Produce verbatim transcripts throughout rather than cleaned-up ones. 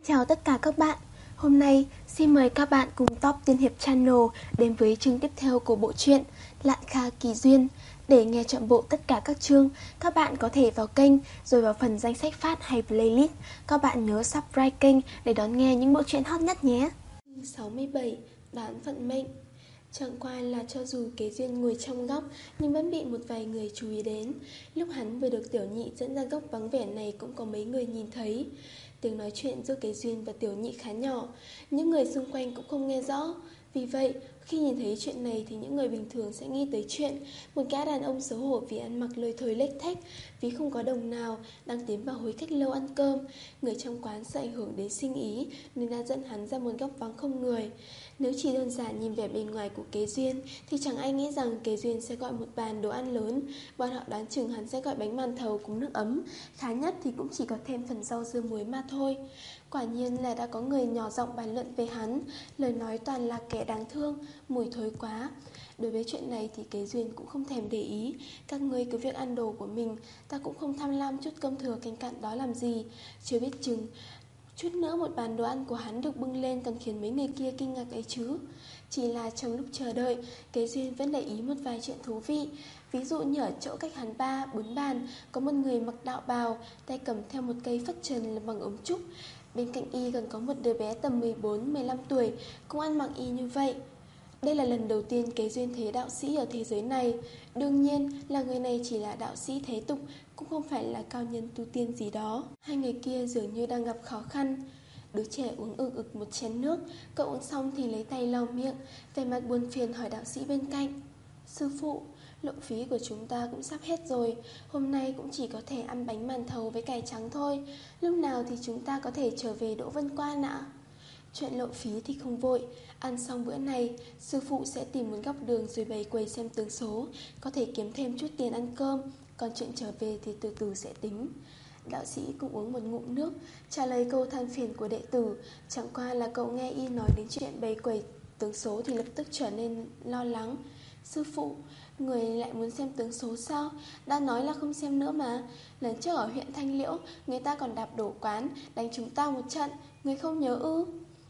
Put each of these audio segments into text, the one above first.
Chào tất cả các bạn. Hôm nay xin mời các bạn cùng Top Tiên Hiệp Channel đến với chương tiếp theo của bộ truyện Lạn Kha Kỳ Duyên. Để nghe trọn bộ tất cả các chương, các bạn có thể vào kênh rồi vào phần danh sách phát hay playlist. Các bạn nhớ subscribe kênh để đón nghe những bộ truyện hot nhất nhé. sáu mươi bảy. Đoán vận mệnh. Chẳng qua là cho dù Kế Duyên ngồi trong góc nhưng vẫn bị một vài người chú ý đến. Lúc hắn vừa được Tiểu Nhị dẫn ra góc vắng vẻ này cũng có mấy người nhìn thấy. Tiếng nói chuyện giữa Kế Duyên và Tiểu Nhị khá nhỏ, những người xung quanh cũng không nghe rõ. Vì vậy, khi nhìn thấy chuyện này thì những người bình thường sẽ nghĩ tới chuyện một gã đàn ông xấu hổ vì ăn mặc lôi thôi lếch thếch, vì không có đồng nào, đang tiến vào hối cách lâu ăn cơm. Người trong quán sợ ảnh hưởng đến sinh ý nên đã dẫn hắn ra một góc vắng không người. Nếu chỉ đơn giản nhìn vẻ bề ngoài của Kế Duyên thì chẳng ai nghĩ rằng Kế Duyên sẽ gọi một bàn đồ ăn lớn. Bọn họ đoán chừng hắn sẽ gọi bánh màn thầu cùng nước ấm, khá nhất thì cũng chỉ có thêm phần rau dưa muối mà thôi. Quả nhiên là đã có người nhỏ giọng bàn luận về hắn, lời nói toàn là kẻ đáng thương, mùi thối quá. Đối với chuyện này thì Kế Duyên cũng không thèm để ý. Các ngươi cứ việc ăn đồ của mình, ta cũng không tham lam chút cơm thừa canh cặn đó làm gì. Chưa biết chừng chút nữa một bàn đồ ăn của hắn được bưng lên còn khiến mấy người kia kinh ngạc ấy chứ. Chỉ là trong lúc chờ đợi, Kế Duyên vẫn để ý một vài chuyện thú vị. Ví dụ như ở chỗ cách hắn ba, bốn bàn, có một người mặc đạo bào, tay cầm theo một cây phất trần bằng ống trúc. Bên cạnh y còn có một đứa bé tầm mười bốn mười lăm tuổi, cũng ăn mặc y như vậy. Đây là lần đầu tiên Kế Duyên thấy đạo sĩ ở thế giới này. Đương nhiên là người này chỉ là đạo sĩ thế tục, cũng không phải là cao nhân tu tiên gì đó. Hai người kia dường như đang gặp khó khăn. Đứa trẻ uống ực ực một chén nước, cậu uống xong thì lấy tay lau miệng, vẻ mặt buồn phiền hỏi đạo sĩ bên cạnh: Sư phụ, lộ phí của chúng ta cũng sắp hết rồi, hôm nay cũng chỉ có thể ăn bánh màn thầu với cải trắng thôi. Lúc nào thì chúng ta có thể trở về Đỗ Vân Quan ạ? Chuyện lộ phí thì không vội, ăn xong bữa này, sư phụ sẽ tìm một góc đường rồi bày quầy xem tướng số, có thể kiếm thêm chút tiền ăn cơm, còn chuyện trở về thì từ từ sẽ tính. Đạo sĩ cũng uống một ngụm nước, trả lời câu than phiền của đệ tử. Chẳng qua là cậu nghe y nói đến chuyện bày quầy tướng số thì lập tức trở nên lo lắng. Sư phụ, người lại muốn xem tướng số sao? Đã nói là không xem nữa mà. Lần trước ở huyện Thanh Liễu, người ta còn đạp đổ quán, đánh chúng ta một trận, người không nhớ ư?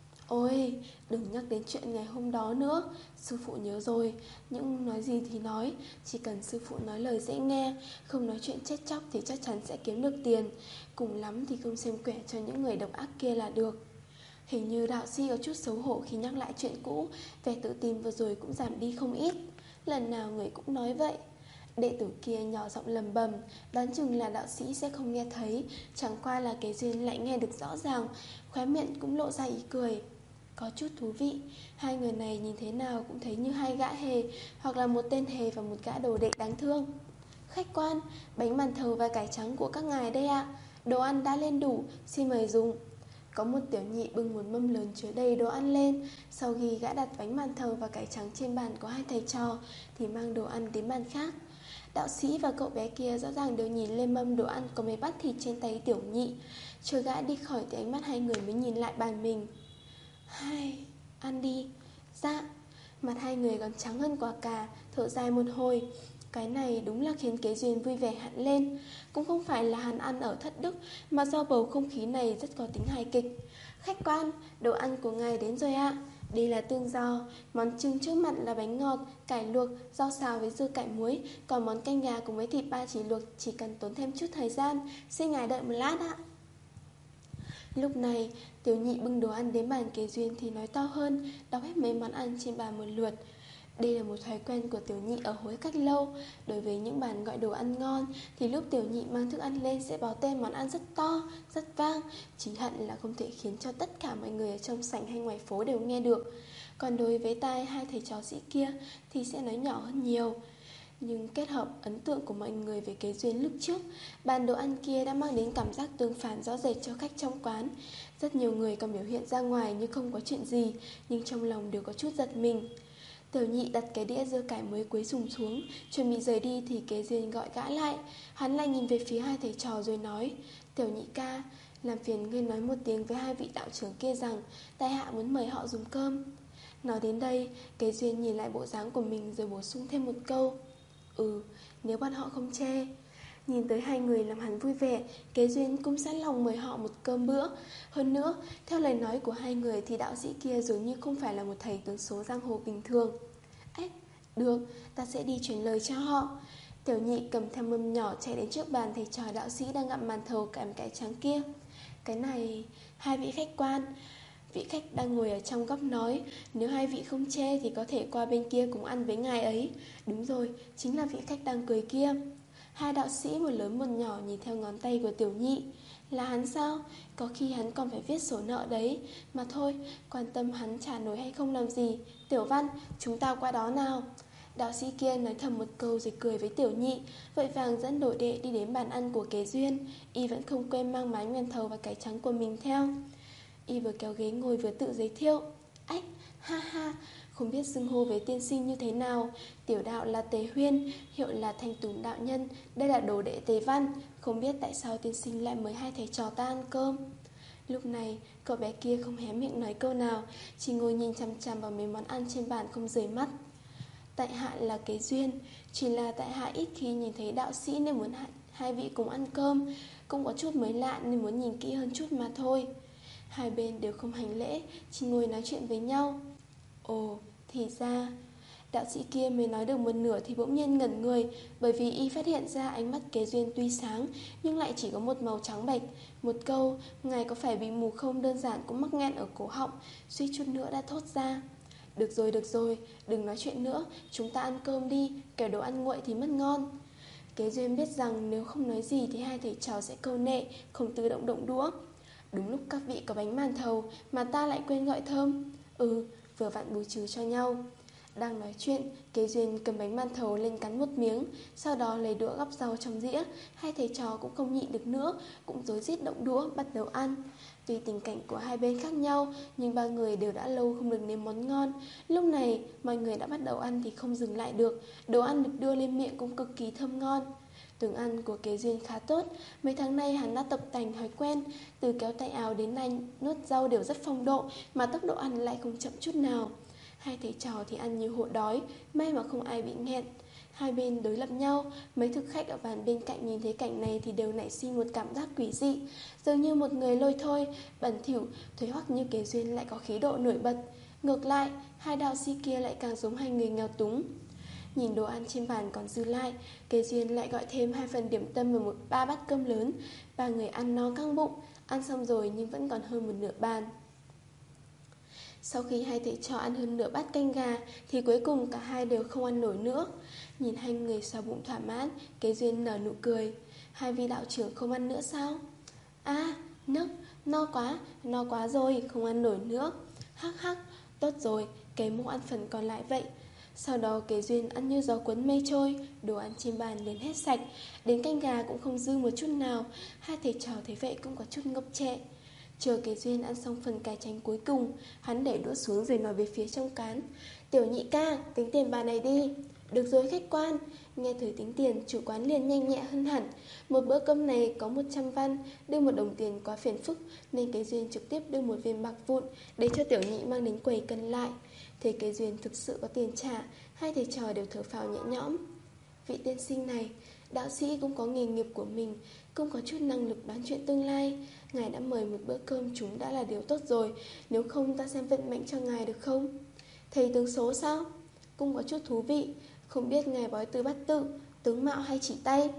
Ôi, đừng nhắc đến chuyện ngày hôm đó nữa. Sư phụ nhớ rồi, những nói gì thì nói, chỉ cần sư phụ nói lời dễ nghe, không nói chuyện chết chóc thì chắc chắn sẽ kiếm được tiền. Cùng lắm thì không xem quẻ cho những người độc ác kia là được. Hình như đạo sĩ có chút xấu hổ khi nhắc lại chuyện cũ, vẻ tự tin vừa rồi cũng giảm đi không ít. Lần nào người cũng nói vậy. Đệ tử kia nhỏ giọng lầm bầm, đoán chừng là đạo sĩ sẽ không nghe thấy. Chẳng qua là Kế Duyên lại nghe được rõ ràng, khóe miệng cũng lộ ra ý cười. Có chút thú vị, hai người này nhìn thế nào cũng thấy như hai gã hề, hoặc là một tên hề và một gã đồ đệ đáng thương. Khách quan, bánh màn thầu và cải trắng của các ngài đây ạ. Đồ ăn đã lên đủ, xin mời dùng. Có một tiểu nhị bưng một mâm lớn chứa đầy đồ ăn lên. Sau khi gã đặt bánh màn thầu và cải trắng trên bàn có hai thầy trò thì mang đồ ăn đến bàn khác. Đạo sĩ và cậu bé kia rõ ràng đều nhìn lên mâm đồ ăn có mấy bát thịt trên tay tiểu nhị. Chờ gã đi khỏi thì ánh mắt hai người mới nhìn lại bàn mình. Hai, ăn đi. Dạ. Mặt hai người còn trắng hơn quả cà, thở dài một hồi. Cái này đúng là khiến Kế Duyên vui vẻ hẳn lên. Cũng không phải là hắn ăn ở thất đức, mà do bầu không khí này rất có tính hài kịch. Khách quan, đồ ăn của ngài đến rồi ạ. Đây là tương giò, món trưng trước mặt là bánh ngọt, cải luộc, rau xào với dưa cải muối. Còn món canh gà cùng với thịt ba chỉ luộc chỉ cần tốn thêm chút thời gian. Xin ngài đợi một lát ạ. Lúc này, tiểu nhị bưng đồ ăn đến bàn Kế Duyên thì nói to hơn, đọc hết mấy món ăn trên bàn một lượt. Đây là một thói quen của tiểu nhị ở hối cách lâu. Đối với những bàn gọi đồ ăn ngon thì lúc tiểu nhị mang thức ăn lên sẽ báo tên món ăn rất to, rất vang. Chỉ hận là không thể khiến cho tất cả mọi người ở trong sảnh hay ngoài phố đều nghe được. Còn đối với tai hai thầy trò sĩ kia thì sẽ nói nhỏ hơn nhiều. Nhưng kết hợp ấn tượng của mọi người về Kế Duyên lúc trước, bàn đồ ăn kia đã mang đến cảm giác tương phản rõ rệt cho khách trong quán. Rất nhiều người còn biểu hiện ra ngoài như không có chuyện gì, nhưng trong lòng đều có chút giật mình. Tiểu nhị đặt cái đĩa dưa cải mới quấy rùng xuống, chuẩn bị rời đi thì Kế Duyên gọi gã lại. Hắn lại nhìn về phía hai thầy trò rồi nói: Tiểu nhị ca, làm phiền ngươi nói một tiếng với hai vị đạo trưởng kia rằng tại hạ muốn mời họ dùng cơm. Nói đến đây, Kế Duyên nhìn lại bộ dáng của mình rồi bổ sung thêm một câu: Ừ, nếu bọn họ không chê. Nhìn tới hai người làm hắn vui vẻ, Kế Duyên cũng sẵn lòng mời họ một cơm bữa. Hơn nữa, theo lời nói của hai người thì đạo sĩ kia dường như không phải là một thầy tướng số giang hồ bình thường. Ếch, được, ta sẽ đi truyền lời cho họ. Tiểu Nhị cầm theo mâm nhỏ chạy đến trước bàn thầy trò đạo sĩ đang ngậm màn thầu kèm cái trắng kia. Cái này, hai vị khách quan. Vị khách đang ngồi ở trong góc nói, nếu hai vị không chê thì có thể qua bên kia cùng ăn với ngài ấy. Đúng rồi, chính là vị khách đang cười kia. Hai đạo sĩ một lớn một nhỏ nhìn theo ngón tay của Tiểu Nhị. Là hắn sao? Có khi hắn còn phải viết sổ nợ đấy. Mà thôi, quan tâm hắn trả nổi hay không làm gì. Tiểu Văn, chúng ta qua đó nào. Đạo sĩ kia nói thầm một câu rồi cười với Tiểu Nhị, vội vàng dẫn đồ đệ đi đến bàn ăn của Kế Duyên. Y vẫn không quên mang mái nguyên thầu và cái trắng của mình theo. Y vừa kéo ghế ngồi vừa tự giới thiệu. Ách, ha ha, không biết xưng hô với tiên sinh như thế nào. Tiểu đạo là Tề Huyên, hiệu là Thanh Tùng đạo nhân. Đây là đồ đệ Tề Văn. Không biết tại sao tiên sinh lại mời hai thầy trò ta ăn cơm. Lúc này cậu bé kia không hé miệng nói câu nào, chỉ ngồi nhìn chằm chằm vào mấy món ăn trên bàn không rời mắt. Tại hạ là Kế Duyên, chỉ là tại hạ ít khi nhìn thấy đạo sĩ nên muốn hai vị cùng ăn cơm. Cũng có chút mới lạ nên muốn nhìn kỹ hơn chút mà thôi. Hai bên đều không hành lễ, chỉ ngồi nói chuyện với nhau. Ồ, thì ra. Đạo sĩ kia mới nói được một nửa thì bỗng nhiên ngẩn người, bởi vì y phát hiện ra ánh mắt Kế Duyên tuy sáng nhưng lại chỉ có một màu trắng bệch. Một câu, ngài có phải bị mù không đơn giản cũng mắc nghẹn ở cổ họng, suýt chút nữa đã thốt ra. Được rồi, được rồi, đừng nói chuyện nữa, chúng ta ăn cơm đi, kẻo đồ ăn nguội thì mất ngon. Kế Duyên biết rằng nếu không nói gì thì hai thầy trò sẽ câu nệ, không tự động động đũa. Đúng lúc các vị có bánh màn thầu mà ta lại quên gọi thơm. Ừ, vừa vặn bù trừ cho nhau. Đang nói chuyện, Kế Duyên cầm bánh màn thầu lên cắn một miếng, sau đó lấy đũa gắp rau trong dĩa. Hai thầy trò cũng không nhịn được nữa, cũng rối rít động đũa bắt đầu ăn. Tuy tình cảnh của hai bên khác nhau, nhưng ba người đều đã lâu không được nếm món ngon. Lúc này, mọi người đã bắt đầu ăn thì không dừng lại được. Đồ ăn được đưa lên miệng cũng cực kỳ thơm ngon. Tướng ăn của Kế Duyên khá tốt. Mấy tháng nay hắn đã tập tành thói quen, từ kéo tay áo đến nay nuốt rau đều rất phong độ, mà tốc độ ăn lại không chậm chút nào. Hai thầy trò thì ăn như hộ đói, may mà không ai bị nghẹn. Hai bên đối lập nhau, mấy thực khách ở bàn bên cạnh nhìn thấy cảnh này thì đều nảy sinh một cảm giác quỷ dị, dường như một người lôi thôi, bẩn thỉu, thuế hoắc như Kế Duyên lại có khí độ nổi bật. Ngược lại, hai đạo sĩ kia lại càng giống hai người nghèo túng. Nhìn đồ ăn trên bàn còn dư lại, Kế Duyên lại gọi thêm hai phần điểm tâm và một ba bát cơm lớn. Ba người ăn no căng bụng, ăn xong rồi nhưng vẫn còn hơn một nửa bàn. Sau khi hai thầy trò ăn hơn nửa bát canh gà thì cuối cùng cả hai đều không ăn nổi nữa. Nhìn hai người xào bụng thỏa mãn, Kế Duyên nở nụ cười. Hai vị đạo trưởng không ăn nữa sao? À, nấc, no quá, no quá rồi, không ăn nổi nữa. Hắc hắc, tốt rồi, kế mô ăn phần còn lại vậy. Sau đó Kế Duyên ăn như gió cuốn mây trôi, đồ ăn trên bàn liền hết sạch, đến canh gà cũng không dư một chút nào. Hai thầy trò thấy vậy cũng có chút ngốc trệ. Chờ Kế Duyên ăn xong phần cải trắng cuối cùng, hắn để đũa xuống rồi nói về phía trong cán. Tiểu Nhị ca, tính tiền bà này đi. Được rồi khách quan. Nghe thời tính tiền, chủ quán liền nhanh nhẹ hơn hẳn. Một bữa cơm này có một trăm văn, đưa một đồng tiền quá phiền phức, nên Kế Duyên trực tiếp đưa một viên bạc vụn để cho Tiểu Nhị mang đến quầy cân lại. Thế Kế Duyên thực sự có tiền trả, hai thầy trò đều thở phào nhẹ nhõm. Vị tiên sinh này, đạo sĩ cũng có nghề nghiệp của mình, cũng có chút năng lực đoán chuyện tương lai. Ngài đã mời một bữa cơm chúng đã là điều tốt rồi, nếu không ta xem vận mệnh cho ngài được không? Thầy tướng số sao? Cũng có chút thú vị, không biết ngài bói từ bát tự, tướng mạo hay chỉ tay?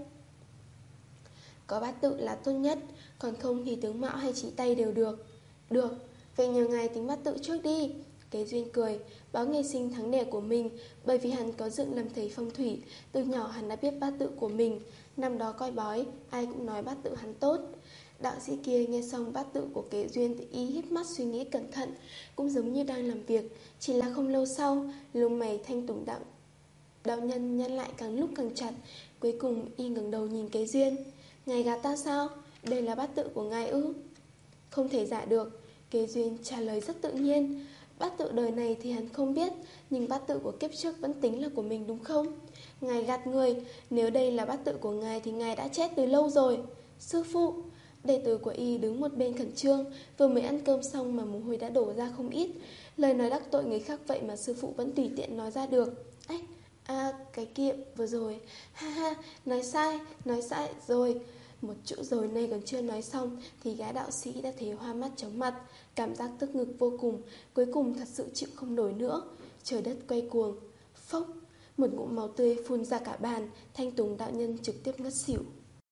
Có bát tự là tốt nhất, còn không thì tướng mạo hay chỉ tay đều được. Được, vậy nhờ ngài tính bát tự trước đi. Kế Duyên cười, báo ngày sinh tháng đẻ của mình, bởi vì hắn có dựng làm thầy phong thủy, từ nhỏ hắn đã biết bát tự của mình. Năm đó coi bói, ai cũng nói bát tự hắn tốt. Đạo sĩ kia nghe xong bát tự của Kế Duyên thì y híp mắt suy nghĩ cẩn thận, cũng giống như đang làm việc. Chỉ là không lâu sau, lông mày Thanh Tùng đạo đạo nhân nhăn lại càng lúc càng chặt. Cuối cùng y ngẩng đầu nhìn Kế Duyên. Ngài gạt ta sao? Đây là bát tự của ngài ư? Không thể giả được. Kế Duyên trả lời rất tự nhiên. Bát tự đời này thì hắn không biết, nhưng bát tự của kiếp trước vẫn tính là của mình đúng không? Ngài gạt người, nếu đây là bát tự của ngài thì ngài đã chết từ lâu rồi. Sư phụ, đệ tử của y đứng một bên khẩn trương, vừa mới ăn cơm xong mà mồ hôi đã đổ ra không ít. Lời nói đắc tội người khác vậy mà sư phụ vẫn tùy tiện nói ra được. Ách, À, cái kia vừa rồi. Ha ha, nói sai, nói sai rồi. Một chữ rồi này còn chưa nói xong thì gã đạo sĩ đã thấy hoa mắt chóng mặt, cảm giác tức ngực vô cùng, cuối cùng thật sự chịu không nổi nữa. Trời đất quay cuồng. Phốc, một ngụm máu tươi phun ra cả bàn, Thanh Tùng đạo nhân trực tiếp ngất xỉu.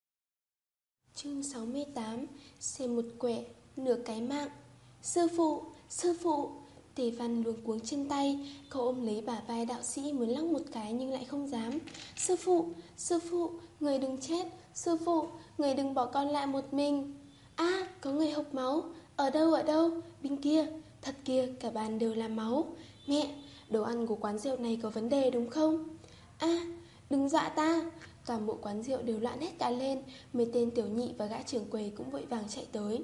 Chương sáu mươi tám. Xem một quẻ, nửa cái mạng. Sư phụ, sư phụ. Tề Văn luống cuống trên tay, cậu ôm lấy bả vai đạo sĩ muốn lắc một cái nhưng lại không dám. Sư phụ, sư phụ, người đừng chết. Sư phụ, người đừng bỏ con lại một mình. A, à, có người hộc máu. Ở đâu, ở đâu? Bên kia. Thật kia, cả bàn đều là máu. Mẹ, đồ ăn của quán rượu này có vấn đề đúng không? A, à, đừng dọa ta. Toàn bộ quán rượu đều loạn hết cả lên. Mấy tên tiểu nhị và gã trưởng quầy cũng vội vàng chạy tới.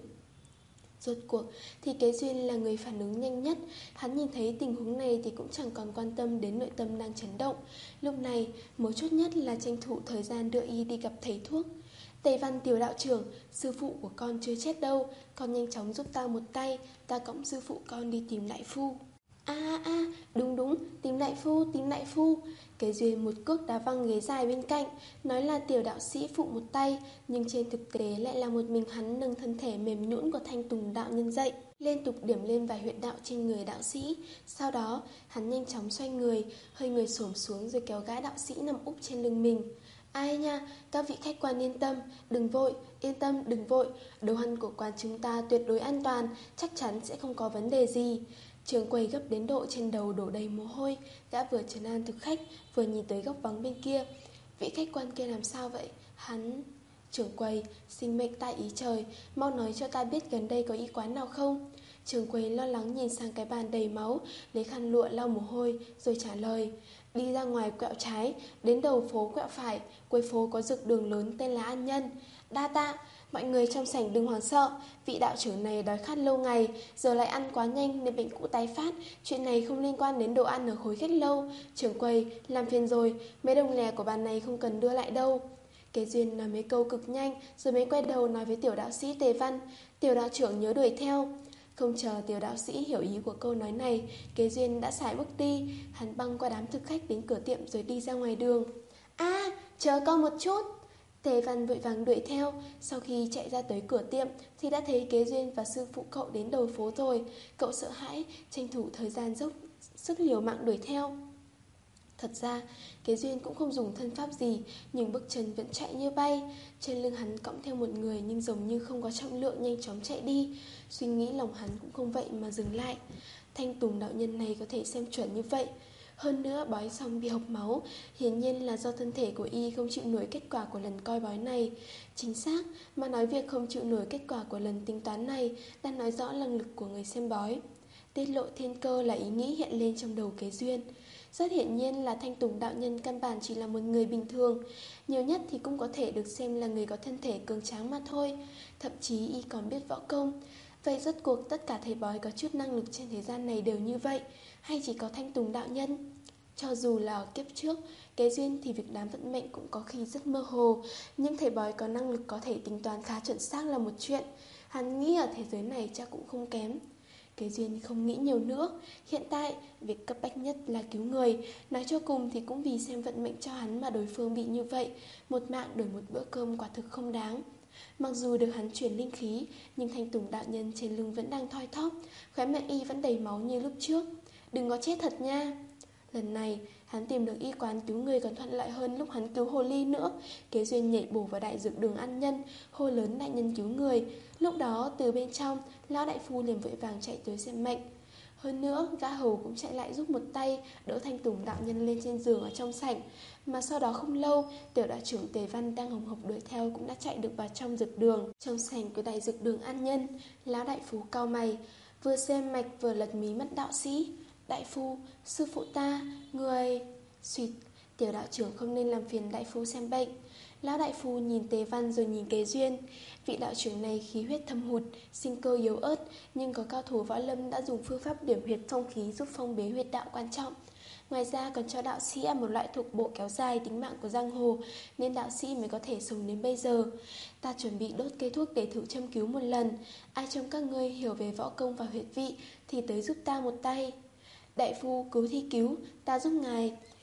Rốt cuộc thì Kế Duyên là người phản ứng nhanh nhất. Hắn nhìn thấy tình huống này thì cũng chẳng còn quan tâm đến nội tâm đang chấn động. Lúc này mấu chốt nhất là tranh thủ thời gian đưa y đi gặp thầy thuốc. Tề Văn tiểu đạo trưởng, sư phụ của con chưa chết đâu, con nhanh chóng giúp ta một tay, ta cõng sư phụ con đi tìm đại phu. A a a, đúng đúng, tìm đại phu, tìm đại phu. Kế Duyên một cước đá văng ghế dài bên cạnh, nói là tiểu đạo sĩ phụ một tay, nhưng trên thực tế lại là một mình hắn nâng thân thể mềm nhũn của Thanh Tùng đạo nhân dậy, liên tục điểm lên vài huyệt đạo trên người đạo sĩ. Sau đó, hắn nhanh chóng xoay người, hơi người xổm xuống rồi kéo gã đạo sĩ nằm úp trên lưng mình. Ai nha, các vị khách quan yên tâm, đừng vội, yên tâm, đừng vội. Đồ ăn của quán chúng ta tuyệt đối an toàn, chắc chắn sẽ không có vấn đề gì. Trường quầy gấp đến độ trên đầu đổ đầy mồ hôi, gã vừa trấn an thực khách, vừa nhìn tới góc vắng bên kia. Vị khách quan kia làm sao vậy? Hắn... Trưởng quầy, sinh mệnh tại ý trời, mau nói cho ta biết gần đây có y quán nào không? Trưởng quầy lo lắng nhìn sang cái bàn đầy máu, lấy khăn lụa lau mồ hôi, rồi trả lời. Đi ra ngoài quẹo trái, đến đầu phố quẹo phải, cuối phố có dược đường lớn tên là An Nhân. Đa tạ, mọi người trong sảnh đừng hoảng sợ, vị đạo trưởng này đói khát lâu ngày, giờ lại ăn quá nhanh nên bệnh cũ tái phát. Chuyện này không liên quan đến đồ ăn ở khối khách lâu. Trưởng quầy, làm phiền rồi, mấy đồng lẻ của bàn này không cần đưa lại đâu. Kế Duyên nói mấy câu cực nhanh, rồi mới quay đầu nói với tiểu đạo sĩ Tề Văn. Tiểu đạo trưởng nhớ đuổi theo. Không chờ tiểu đạo sĩ hiểu ý của câu nói này, Kế Duyên đã sải bước đi. Hắn băng qua đám thực khách đến cửa tiệm rồi đi ra ngoài đường. A, à, chờ con một chút. Tề Văn vội vàng đuổi theo. Sau khi chạy ra tới cửa tiệm thì đã thấy Kế Duyên và sư phụ cậu đến đầu phố rồi. Cậu sợ hãi, tranh thủ thời gian dốc sức liều mạng đuổi theo. Thật ra, Kế Duyên cũng không dùng thân pháp gì, nhưng bước chân vẫn chạy như bay. Trên lưng hắn cõng theo một người nhưng giống như không có trọng lượng, nhanh chóng chạy đi. Suy nghĩ lòng hắn cũng không vậy mà dừng lại. Thanh Tùng đạo nhân này có thể xem chuẩn như vậy. Hơn nữa bói xong bị hộc máu, hiển nhiên là do thân thể của y không chịu nổi kết quả của lần coi bói này. Chính xác mà nói, việc không chịu nổi kết quả của lần tính toán này đang nói rõ năng lực của người xem bói. Tiết lộ thiên cơ là ý nghĩ hiện lên trong đầu Kế Duyên. Rất hiển nhiên là Thanh Tùng đạo nhân căn bản chỉ là một người bình thường, nhiều nhất thì cũng có thể được xem là người có thân thể cường tráng mà thôi. Thậm chí y còn biết võ công. Vậy rốt cuộc tất cả thầy bói có chút năng lực trên thế gian này đều như vậy, hay chỉ có Thanh Tùng đạo nhân? Cho dù là ở kiếp trước, Kế Duyên thì việc đoán vận mệnh cũng có khi rất mơ hồ. Nhưng thầy bói có năng lực có thể tính toán khá chuẩn xác là một chuyện. Hắn nghĩ ở thế giới này chắc cũng không kém. Kế Duyên không nghĩ nhiều nữa. Hiện tại, việc cấp bách nhất là cứu người. Nói cho cùng thì cũng vì xem vận mệnh cho hắn mà đối phương bị như vậy. Một mạng đổi một bữa cơm quả thực không đáng. Mặc dù được hắn chuyển linh khí, nhưng Thanh Tùng đạo nhân trên lưng vẫn đang thoi thóp, khóe miệng y vẫn đầy máu như lúc trước. Đừng có chết thật nha. Lần này, hắn tìm được y quán cứu người còn thuận lợi hơn lúc hắn cứu hồ ly nữa. Kế Duyên nhảy bổ vào đại dược đường An Nhân, hô lớn đại nhân cứu người. Lúc đó, từ bên trong, lão đại phu liền vội vàng chạy tới xem mệnh. Hơn nữa, gã hầu cũng chạy lại giúp một tay, đỡ Thanh Tùng đạo nhân lên trên giường ở trong sảnh. Mà sau đó không lâu, tiểu đạo trưởng Tề Văn đang hồng hộc đuổi theo cũng đã chạy được vào trong dược đường. Trong sảnh của đại dược đường An Nhân, lão đại phu cau mày, vừa xem mạch vừa lật mí mắt đạo sĩ. Đại phu, sư phụ ta, người... Xuyệt, tiểu đạo trưởng không nên làm phiền đại phu xem bệnh. Lão đại phu nhìn Tề Văn rồi nhìn Kế Duyên. Vị đạo trưởng này khí huyết thâm hụt, sinh cơ yếu ớt, nhưng có cao thủ võ lâm đã dùng phương pháp điểm huyệt phong khí giúp phong bế huyệt đạo quan trọng. Ngoài ra còn cho đạo sĩ ăn một loại thuộc bộ kéo dài tính mạng của giang hồ, nên đạo sĩ mới có thể sống đến bây giờ. Ta chuẩn bị đốt cây thuốc để thử châm cứu một lần. Ai trong các ngươi hiểu về võ công và huyệt vị thì tới giúp ta một tay. Đại phu cứu thì cứu, ta giúp ngài.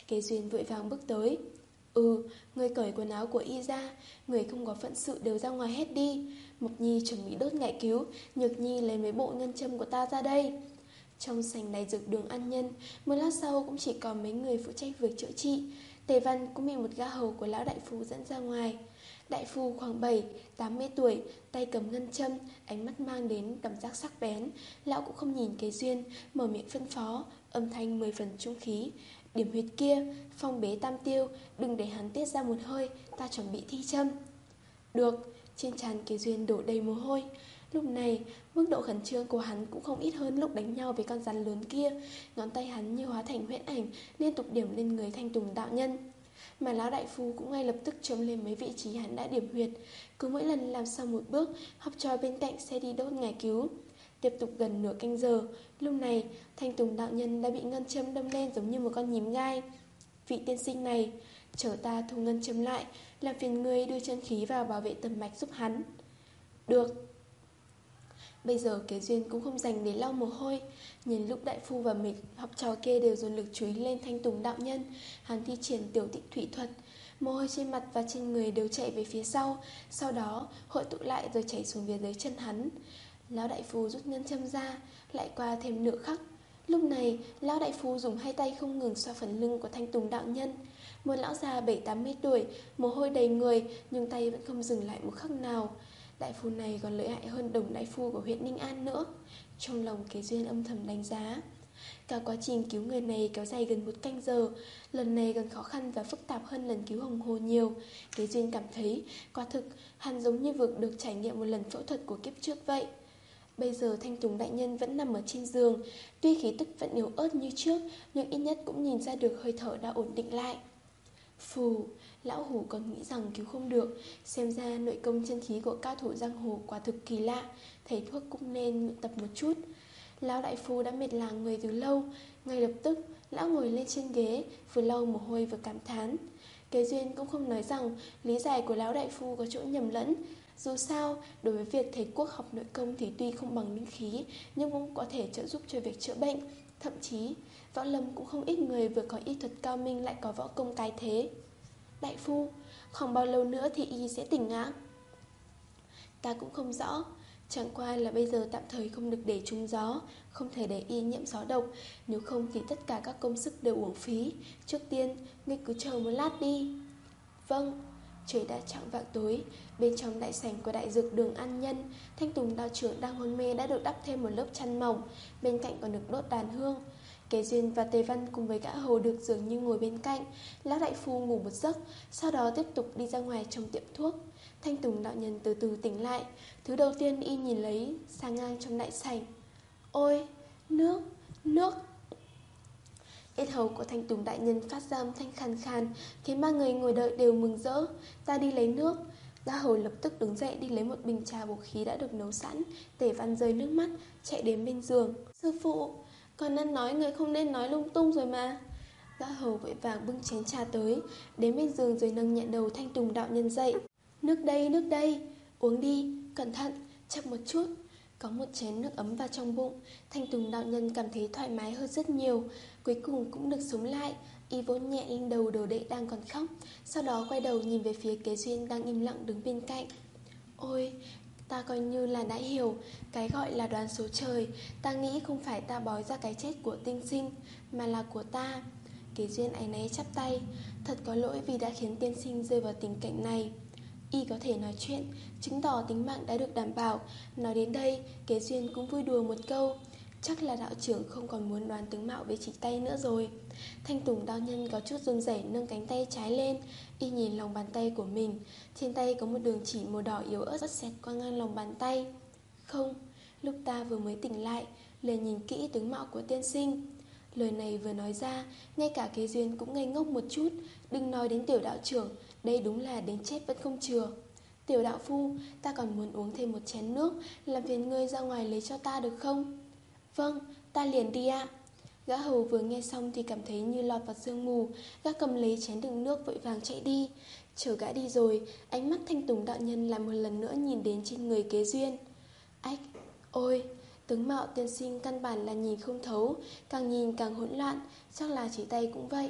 Kế Duyên vội vàng bước tới. Ừ, người cởi quần áo của y ra, người không có phận sự đều ra ngoài hết đi. Mộc Nhi chuẩn bị đốt ngải cứu, Nhược Nhi lấy mấy bộ ngân châm của ta ra đây. Trong sảnh này dược đường ăn nhân, một lát sau cũng chỉ còn mấy người phụ trách việc chữa trị. Tề Văn cũng bị một gã hầu của lão đại phu dẫn ra ngoài. Đại phu khoảng bảy, tám mươi tuổi, tay cầm ngân châm, ánh mắt mang đến cảm giác sắc bén. Lão cũng không nhìn Kế Duyên, mở miệng phân phó, âm thanh mười phần trung khí. Điểm huyệt kia, phong bế tam tiêu, đừng để hắn tiết ra một hơi, ta chuẩn bị thi châm. Được, trên trán Kế Duyên đổ đầy mồ hôi. Lúc này, mức độ khẩn trương của hắn cũng không ít hơn lúc đánh nhau với con rắn lớn kia. Ngón tay hắn như hóa thành huyễn ảnh, liên tục điểm lên người Thanh Tùng đạo nhân. Mà lão đại phu cũng ngay lập tức chấm lên mấy vị trí hắn đã điểm huyệt. Cứ mỗi lần làm xong một bước, học trò bên cạnh sẽ đi đốt ngải cứu. Tiếp tục gần nửa canh giờ. Lúc này, Thanh Tùng đạo nhân đã bị ngân châm đâm lên giống như một con nhím gai. Vị tiên sinh này, chờ ta thu ngân châm lại, làm phiền ngươi đưa chân khí vào bảo vệ tầm mạch giúp hắn. Được. Bây giờ Kế Duyên cũng không dành để lau mồ hôi. Nhìn lúc đại phu và mấy học trò kia đều dồn lực chú ý lên Thanh Tùng đạo nhân, hắn thi triển tiểu tịnh thủy thuật. Mồ hôi trên mặt và trên người đều chạy về phía sau, sau đó hội tụ lại rồi chảy xuống phía dưới chân hắn. Lão đại phu rút ngân châm ra, lại qua thêm nửa khắc. Lúc này, lão đại phu dùng hai tay không ngừng xoa phần lưng của Thanh Tùng đạo nhân. Một lão già bảy tám mươi tuổi, mồ hôi đầy người, nhưng tay vẫn không dừng lại một khắc nào. Đại phu này còn lợi hại hơn đồng đại phu của huyện Ninh An nữa. Trong lòng Kế Duyên âm thầm đánh giá. Cả quá trình cứu người này kéo dài gần một canh giờ. Lần này còn khó khăn và phức tạp hơn lần cứu Hồng Hồ nhiều. Kế Duyên cảm thấy, quả thực, hắn giống như vừa được trải nghiệm một lần phẫu thuật của kiếp trước vậy. Bây giờ Thanh Tùng đại nhân vẫn nằm ở trên giường. Tuy khí tức vẫn yếu ớt như trước, nhưng ít nhất cũng nhìn ra được hơi thở đã ổn định lại. Phù, lão hủ còn nghĩ rằng cứu không được. Xem ra nội công chân khí của cao thủ giang hồ quả thực kỳ lạ. Thầy thuốc cũng nên luyện tập một chút. Lão đại phu đã mệt làng người từ lâu. Ngay lập tức, lão ngồi lên trên ghế, vừa lau mồ hôi vừa cảm thán. Kế Duyên cũng không nói rằng lý giải của lão đại phu có chỗ nhầm lẫn. Dù sao, đối với việc thầy quốc học nội công thì tuy không bằng linh khí, nhưng cũng có thể trợ giúp cho việc chữa bệnh. Thậm chí, võ lâm cũng không ít người vừa có y thuật cao minh lại có võ công cái thế. Đại phu, không bao lâu nữa thì y sẽ tỉnh ạ? Ta cũng không rõ. Chẳng qua là bây giờ tạm thời không được để trúng gió, không thể để y nhiễm gió độc. Nếu không thì tất cả các công sức đều uổng phí. Trước tiên, ngươi cứ chờ một lát đi. Vâng. Trời đã chạng vạng tối. Bên trong đại sảnh của đại dược đường ăn nhân, Thanh Tùng đạo trưởng đang hôn mê đã được đắp thêm một lớp chăn mỏng. Bên cạnh còn được đốt đàn hương. Kế Duyên và Tề Văn cùng với gã hầu được dường như ngồi bên cạnh. Lão đại phu ngủ một giấc, sau đó tiếp tục đi ra ngoài trong tiệm thuốc. Thanh Tùng đạo nhân từ từ tỉnh lại. Thứ đầu tiên y nhìn lấy sang ngang trong đại sảnh. Ôi, nước, nước. Yết hầu của Thanh Tùng đại nhân phát ra âm thanh khàn khàn, khiến ba người ngồi đợi đều mừng rỡ. Ta đi lấy nước. Gã hầu lập tức đứng dậy đi lấy một bình trà bổ khí đã được nấu sẵn. Tề Văn rơi nước mắt, chạy đến bên giường. Sư phụ, còn đang nói người không nên nói lung tung rồi mà. Gã hầu vội vàng bưng chén trà tới, đến bên giường rồi nâng nhẹ đầu Thanh Tùng đạo nhân dậy. Nước đây, nước đây, uống đi, cẩn thận, chậm một chút. Có một chén nước ấm vào trong bụng, Thanh Tùng đạo nhân cảm thấy thoải mái hơn rất nhiều. Cuối cùng cũng được sống lại. Y vỗ nhẹ lên đầu đồ đệ đang còn khóc, sau đó quay đầu nhìn về phía Kế Duyên đang im lặng đứng bên cạnh. Ôi, ta coi như là đã hiểu. Cái gọi là đoán số trời, ta nghĩ không phải ta bói ra cái chết của tinh sinh, mà là của ta. Kế Duyên áy náy chắp tay. Thật có lỗi vì đã khiến tiên sinh rơi vào tình cảnh này. Y có thể nói chuyện, chứng tỏ tính mạng đã được đảm bảo. Nói đến đây, Kế Duyên cũng vui đùa một câu. Chắc là đạo trưởng không còn muốn đoán tướng mạo với chỉ tay nữa rồi. Thanh Tùng đạo nhân có chút run rẩy nâng cánh tay trái lên. Y nhìn lòng bàn tay của mình. Trên tay có một đường chỉ màu đỏ yếu ớt rất xẹt qua ngang lòng bàn tay. Không, lúc ta vừa mới tỉnh lại, liền nhìn kỹ tướng mạo của tiên sinh. Lời này vừa nói ra, ngay cả Kế Duyên cũng ngây ngốc một chút. Đừng nói đến tiểu đạo trưởng, đây đúng là đến chết vẫn không chừa. Tiểu đạo phu, ta còn muốn uống thêm một chén nước, làm phiền ngươi ra ngoài lấy cho ta được không? Vâng, ta liền đi ạ. Gã hầu vừa nghe xong thì cảm thấy như lọt vào sương mù. Gã cầm lấy chén đựng nước vội vàng chạy đi. Chờ gã đi rồi, ánh mắt Thanh Tùng đạo nhân lại một lần nữa nhìn đến trên người Kế Duyên. Ách, ôi, tướng mạo tiên sinh căn bản là nhìn không thấu, càng nhìn càng hỗn loạn. Chắc là chỉ tay cũng vậy.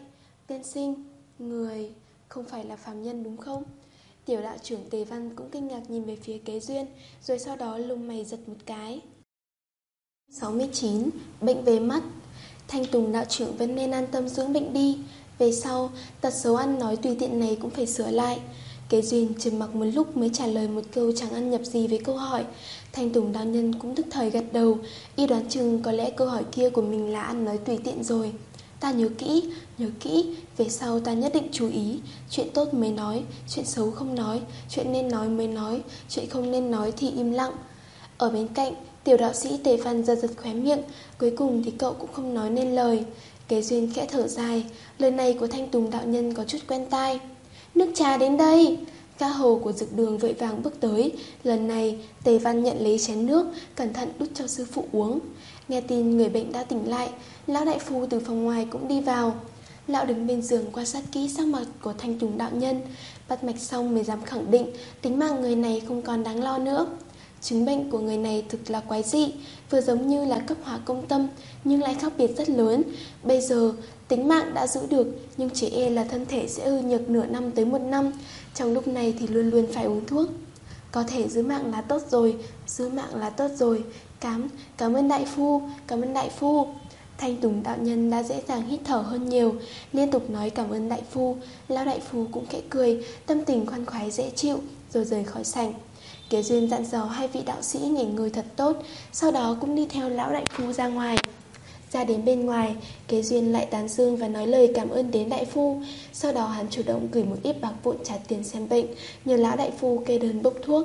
Tiên sinh, người không phải là phàm nhân đúng không? Tiểu đạo trưởng Tề Văn cũng kinh ngạc nhìn về phía Kế Duyên, rồi sau đó lông mày giật một cái. sáu mươi chín. Bệnh về mắt. Thanh Tùng đạo trưởng vẫn nên an tâm dưỡng bệnh đi. Về sau, tật xấu ăn nói tùy tiện này cũng phải sửa lại. Kế Duyên trầm mặc một lúc mới trả lời một câu chẳng ăn nhập gì với câu hỏi. Thanh Tùng đạo nhân cũng tức thời gật đầu, y đoán chừng có lẽ câu hỏi kia của mình là ăn nói tùy tiện rồi. Ta nhớ kỹ, nhớ kỹ, về sau ta nhất định chú ý. Chuyện tốt mới nói, chuyện xấu không nói, chuyện nên nói mới nói, chuyện không nên nói thì im lặng. Ở bên cạnh, tiểu đạo sĩ Tề Văn giật giật khóe miệng, cuối cùng thì cậu cũng không nói nên lời. Kế Duyên khẽ thở dài, lời này của Thanh Tùng đạo nhân có chút quen tai. Nước trà đến đây. Ca hồ của Dực Đường vội vàng bước tới. Lần này Tề Văn nhận lấy chén nước, cẩn thận đút cho sư phụ uống. Nghe tin người bệnh đã tỉnh lại, lão đại phu từ phòng ngoài cũng đi vào. Lão đứng bên giường quan sát kỹ sắc mặt của Thanh Tùng đạo nhân, bắt mạch xong mới dám khẳng định tính mạng người này không còn đáng lo nữa. Chứng bệnh của người này thực là quái dị, vừa giống như là cấp hỏa công tâm nhưng lại khác biệt rất lớn. Bây giờ tính mạng đã giữ được, nhưng chỉ e là thân thể sẽ hư nhược nửa năm tới một năm. Trong lúc này thì luôn luôn phải uống thuốc. Có thể giữ mạng là tốt rồi, giữ mạng là tốt rồi. Cảm, cảm ơn đại phu, cảm ơn đại phu. Thanh Tùng đạo nhân đã dễ dàng hít thở hơn nhiều, liên tục nói cảm ơn đại phu. Lão đại phu cũng khẽ cười, tâm tình khoan khoái dễ chịu, rồi rời khỏi sảnh. Kế Duyên dặn dò hai vị đạo sĩ nghỉ ngơi thật tốt, sau đó cũng đi theo lão đại phu ra ngoài. Ra đến bên ngoài, Kế Duyên lại tán dương và nói lời cảm ơn đến đại phu. Sau đó hắn chủ động gửi một ít bạc vụn trả tiền xem bệnh, nhờ lão đại phu kê đơn bốc thuốc.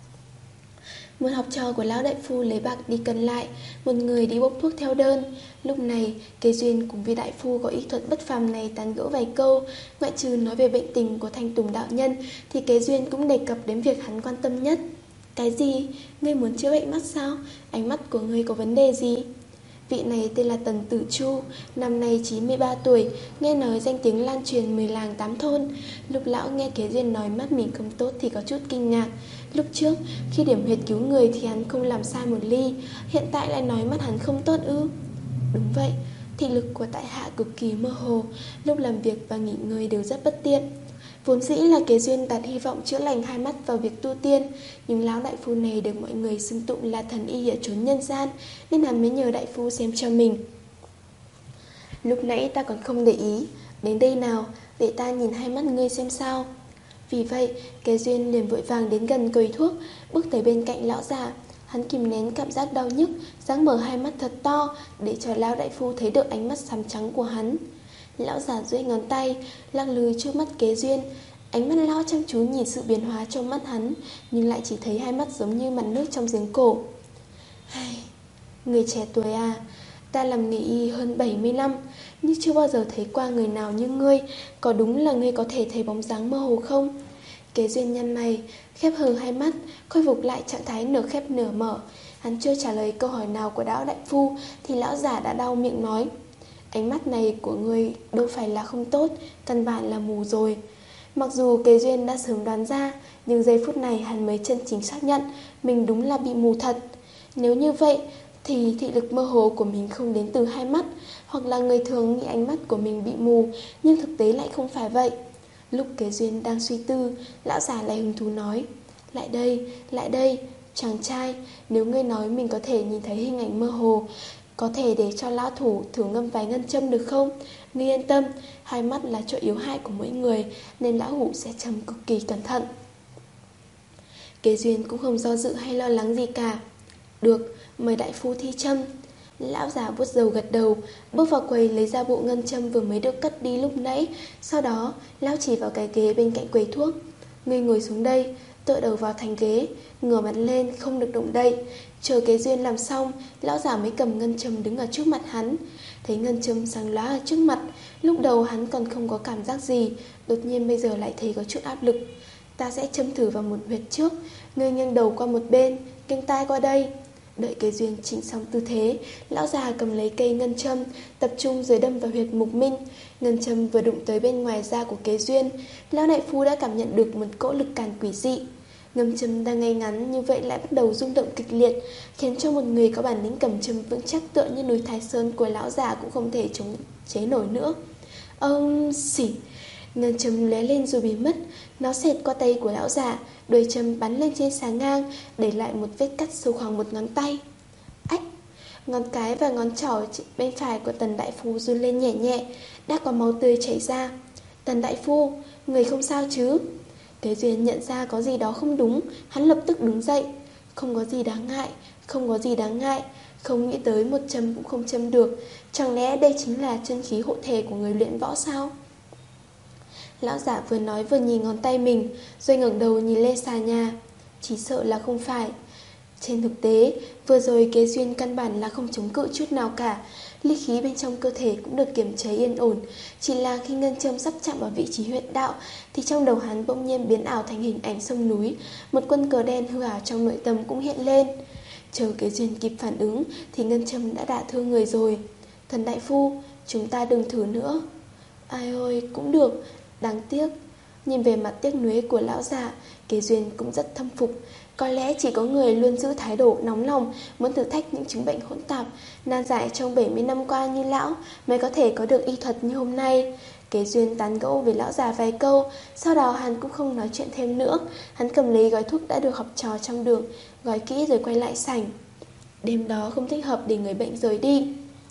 Một học trò của lão đại phu lấy bạc đi cân lại, một người đi bốc thuốc theo đơn. Lúc này, Kế Duyên cùng với đại phu có ý thuật bất phàm này tán gẫu vài câu. Ngoại trừ nói về bệnh tình của Thanh Tùng đạo nhân, thì Kế Duyên cũng đề cập đến việc hắn quan tâm nhất. Cái gì? Ngươi muốn chữa bệnh mắt sao? Ánh mắt của ngươi có vấn đề gì? Vị này tên là Tần Tử Chu, năm nay chín mươi ba tuổi, nghe nói danh tiếng lan truyền mười làng tám thôn. Lúc lão nghe Kế Duyên nói mắt mình không tốt thì có chút kinh ngạc. Lúc trước, khi điểm huyệt cứu người thì hắn không làm sai một ly, hiện tại lại nói mắt hắn không tốt ư? Đúng vậy, thị lực của tại hạ cực kỳ mơ hồ, lúc làm việc và nghỉ ngơi đều rất bất tiện. Vốn dĩ là Kế Duyên đặt hy vọng chữa lành hai mắt vào việc tu tiên, nhưng lão đại phu này được mọi người xưng tụng là thần y ở chốn nhân gian, nên hắn mới nhờ đại phu xem cho mình. Lúc nãy ta còn không để ý, đến đây nào, để ta nhìn hai mắt ngươi xem sao. Vì vậy, Kế Duyên liền vội vàng đến gần quầy thuốc, bước tới bên cạnh lão già. Hắn kìm nén cảm giác đau nhức, dáng mở hai mắt thật to để cho lão đại phu thấy được ánh mắt xám trắng của hắn. Lão già duỗi ngón tay, lắc lư trước mắt Kế Duyên. Ánh mắt lão chăm chú nhìn sự biến hóa trong mắt hắn, nhưng lại chỉ thấy hai mắt giống như mặt nước trong giếng cổ. Người trẻ tuổi à, ta làm nghề y hơn bảy mươi năm, nhưng chưa bao giờ thấy qua người nào như ngươi. Có đúng là ngươi có thể thấy bóng dáng mơ hồ không? Kế Duyên nhăn mày, khép hờ hai mắt, khôi phục lại trạng thái nửa khép nửa mở. Hắn chưa trả lời câu hỏi nào của lão đại phu thì lão giả đã đau miệng nói: Ánh mắt này của ngươi đâu phải là không tốt, căn bản là mù rồi. Mặc dù Kế Duyên đã sớm đoán ra, nhưng giây phút này hắn mới chân chính xác nhận mình đúng là bị mù thật. Nếu như vậy thì thị lực mơ hồ của mình không đến từ hai mắt, hoặc là người thường nghĩ ánh mắt của mình bị mù, nhưng thực tế lại không phải vậy. Lúc Kế Duyên đang suy tư, lão già lại hứng thú nói: Lại đây, lại đây, chàng trai, nếu ngươi nói mình có thể nhìn thấy hình ảnh mơ hồ, có thể để cho lão thủ thử ngâm vài ngân châm được không? Ngươi yên tâm, hai mắt là chỗ yếu hại của mỗi người, nên lão hủ sẽ châm cực kỳ cẩn thận. Kế Duyên cũng không do dự hay lo lắng gì cả. Được, mời đại phu thi châm. Lão già vuốt râu gật đầu, bước vào quầy lấy ra bộ ngân châm vừa mới được cất đi lúc nãy. Sau đó, lão chỉ vào cái ghế bên cạnh quầy thuốc. Ngươi ngồi xuống đây, tựa đầu vào thành ghế, ngửa mặt lên, không được động đậy. Chờ Kế Duyên làm xong, lão già mới cầm ngân châm đứng ở trước mặt hắn. Thấy ngân châm sáng lóa ở trước mặt, lúc đầu hắn còn không có cảm giác gì, đột nhiên bây giờ lại thấy có chút áp lực. Ta sẽ châm thử vào một huyệt trước, ngươi nghiêng đầu qua một bên, nghiêng tai qua đây. Đợi Kế Duyên chỉnh xong tư thế, lão già cầm lấy cây ngân châm, tập trung rồi đâm vào huyệt mục minh. Ngân châm vừa đụng tới bên ngoài da của Kế Duyên, lão đại phu đã cảm nhận được một cỗ lực cản quỷ dị. Ngâm châm đang ngay ngắn như vậy lại bắt đầu rung động kịch liệt, khiến cho một người có bản lĩnh cầm châm vững chắc tựa như núi Thái Sơn của lão già cũng không thể chống chế nổi nữa. Ông xỉ. Ngân châm lóe lên rồi biến mất. Nó xẹt qua tay của lão già, đuôi châm bắn lên trên xà ngang, để lại một vết cắt sâu khoảng một ngón tay. Ách! Ngón cái và ngón trỏ bên phải của Tần đại phu run lên nhẹ nhẹ, đã có máu tươi chảy ra. Tần đại phu, người không sao chứ? Kế Duyên nhận ra có gì đó không đúng, hắn lập tức đứng dậy. Không có gì đáng ngại, không có gì đáng ngại. Không nghĩ tới một châm cũng không châm được. Chẳng lẽ đây chính là chân khí hộ thể của người luyện võ sao? Lão giả vừa nói vừa nhìn ngón tay mình, rồi ngẩng đầu nhìn lên xà nhà. Chỉ sợ là không phải. Trên thực tế, vừa rồi Kế Duyên căn bản là không chống cự chút nào cả. Lý khí bên trong cơ thể cũng được kiềm chế yên ổn. Chỉ là khi ngân châm sắp chạm vào vị trí huyệt đạo, thì trong đầu hắn bỗng nhiên biến ảo thành hình ảnh sông núi. Một quân cờ đen hư ảo trong nội tâm cũng hiện lên. Chờ Kế Duyên kịp phản ứng thì ngân châm đã đả thương người rồi. Thần đại phu, chúng ta đừng thử nữa. Ai ơi, cũng được. Đáng tiếc. Nhìn về mặt tiếc nuối của lão già, Kế Duyên cũng rất thâm phục. Có lẽ chỉ có người luôn giữ thái độ nóng lòng, muốn thử thách những chứng bệnh hỗn tạp, nan giải trong bảy mươi năm qua như lão mới có thể có được y thuật như hôm nay. Kế Duyên tán gẫu với lão già vài câu, sau đó hắn cũng không nói chuyện thêm nữa. Hắn cầm lấy gói thuốc đã được học trò trong đường, gói kỹ rồi quay lại sảnh. Đêm đó không thích hợp để người bệnh rời đi.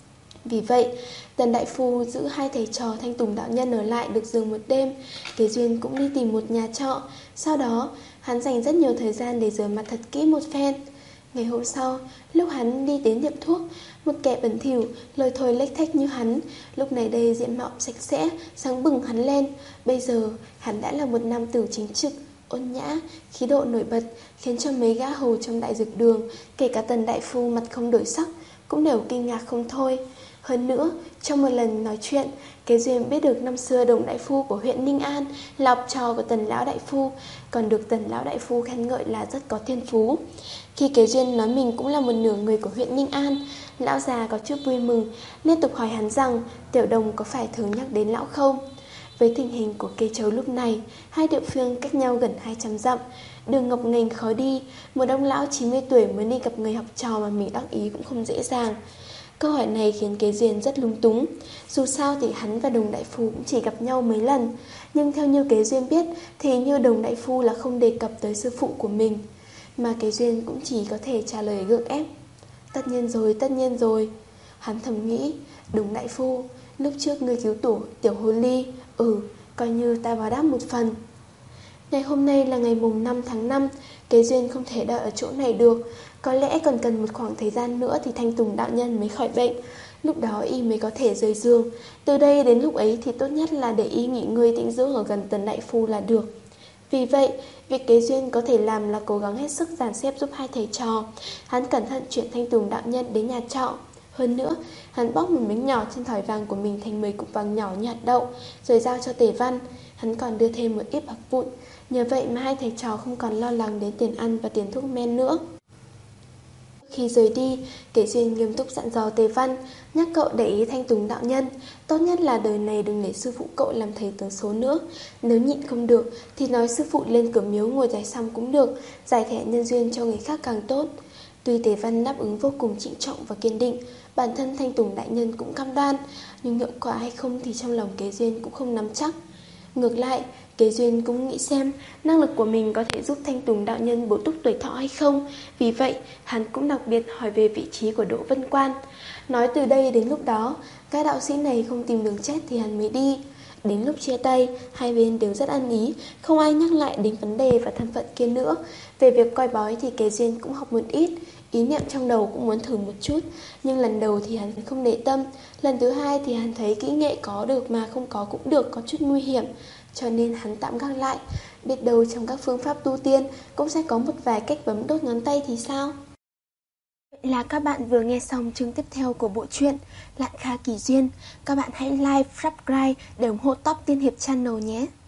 Vì vậy, Tần đại phu giữ hai thầy trò Thanh Tùng đạo nhân ở lại được giường một đêm. Kế Duyên cũng đi tìm một nhà trọ. Sau đó, hắn dành rất nhiều thời gian để rửa mặt thật kỹ một phen. Ngày hôm sau, lúc hắn đi đến tiệm thuốc, một kẻ bẩn thỉu, lôi thôi lếch thếch như hắn, lúc này đây diện mạo sạch sẽ, sáng bừng hắn lên. Bây giờ, hắn đã là một nam tử chính trực, ôn nhã, khí độ nổi bật, khiến cho mấy gã hầu trong đại dược đường, kể cả Tần đại phu mặt không đổi sắc, cũng đều kinh ngạc không thôi. Hơn nữa, trong một lần nói chuyện, Kế Duyên biết được năm xưa Đồng đại phu của huyện Ninh An là học trò của Tần lão đại phu, còn được Tần lão đại phu khen ngợi là rất có thiên phú. Khi Kế Duyên nói mình cũng là một nửa người của huyện Ninh An, lão già có chút vui mừng, liên tục hỏi hắn rằng Tiểu Đồng có phải thường nhắc đến lão không. Với tình hình của Kê Châu lúc này, hai địa phương cách nhau gần hai trăm dặm, đường ngọc nghềnh khó đi, một ông lão chín mươi tuổi mới đi gặp người học trò mà mình đắc ý cũng không dễ dàng. Câu hỏi này khiến Kế Duyên rất lung túng. Dù sao thì hắn và Đồng đại phu cũng chỉ gặp nhau mấy lần, nhưng theo như Kế Duyên biết thì như Đồng đại phu là không đề cập tới sư phụ của mình, mà Kế Duyên cũng chỉ có thể trả lời gượng ép. Tất nhiên rồi, tất nhiên rồi. Hắn thầm nghĩ, Đồng đại phu, lúc trước ngươi cứu tổ tiểu hồ ly, ừ, coi như ta báo đáp một phần. Ngày hôm nay là ngày mùng năm tháng năm, Kế Duyên không thể đợi ở chỗ này được. Có lẽ còn cần một khoảng thời gian nữa thì Thanh Tùng đạo nhân mới khỏi bệnh. Lúc đó y mới có thể rời giường. Từ đây đến lúc ấy thì tốt nhất là để y nghỉ ngơi tĩnh dưỡng ở gần Tần đại phu là được. Vì vậy, việc Kế Duyên có thể làm là cố gắng hết sức dàn xếp giúp hai thầy trò. Hắn cẩn thận chuyển Thanh Tùng đạo nhân đến nhà trọ. Hơn nữa, hắn bóc một miếng nhỏ trên thỏi vàng của mình thành mười cục vàng nhỏ như hạt đậu, rồi giao cho Tề Văn. Hắn còn đưa thêm một ít bạc vụn. Nhờ vậy mà hai thầy trò không còn lo lắng đến tiền ăn và tiền thuốc men nữa. Khi rời đi, Kế Duyên nghiêm túc dặn dò Tề Văn, nhắc cậu để ý Thanh Tùng đạo nhân. Tốt nhất là đời này đừng để sư phụ cậu làm thầy tướng số nữa. Nếu nhịn không được thì nói sư phụ lên cửa miếu ngồi giải săm cũng được, giải thẻ nhân duyên cho người khác càng tốt. Tuy Tề Văn đáp ứng vô cùng trịnh trọng và kiên định, bản thân Thanh Tùng đại nhân cũng cam đoan, nhưng hiệu quả hay không thì trong lòng Kế Duyên cũng không nắm chắc. Ngược lại, Kế Duyên cũng nghĩ xem năng lực của mình có thể giúp Thanh Tùng đạo nhân bổ túc tuổi thọ hay không. Vì vậy, hắn cũng đặc biệt hỏi về vị trí của Đỗ Vân Quan. Nói từ đây đến lúc đó, các đạo sĩ này không tìm đường chết thì hắn mới đi. Đến lúc chia tay, hai bên đều rất ăn ý, không ai nhắc lại đến vấn đề và thân phận kia nữa. Về việc coi bói thì Kế Duyên cũng học một ít, ý niệm trong đầu cũng muốn thử một chút. Nhưng lần đầu thì hắn không để tâm, lần thứ hai thì hắn thấy kỹ nghệ có được mà không có cũng được, có chút nguy hiểm, cho nên hắn tạm gác lại. Biết đâu trong các phương pháp tu tiên cũng sẽ có một vài cách bấm đốt ngón tay thì sao? Vậy là các bạn vừa nghe xong chương tiếp theo của bộ truyện Lạn Kha Kỳ Duyên. Các bạn hãy like, subscribe để ủng hộ Top Tiên Hiệp Channel nhé.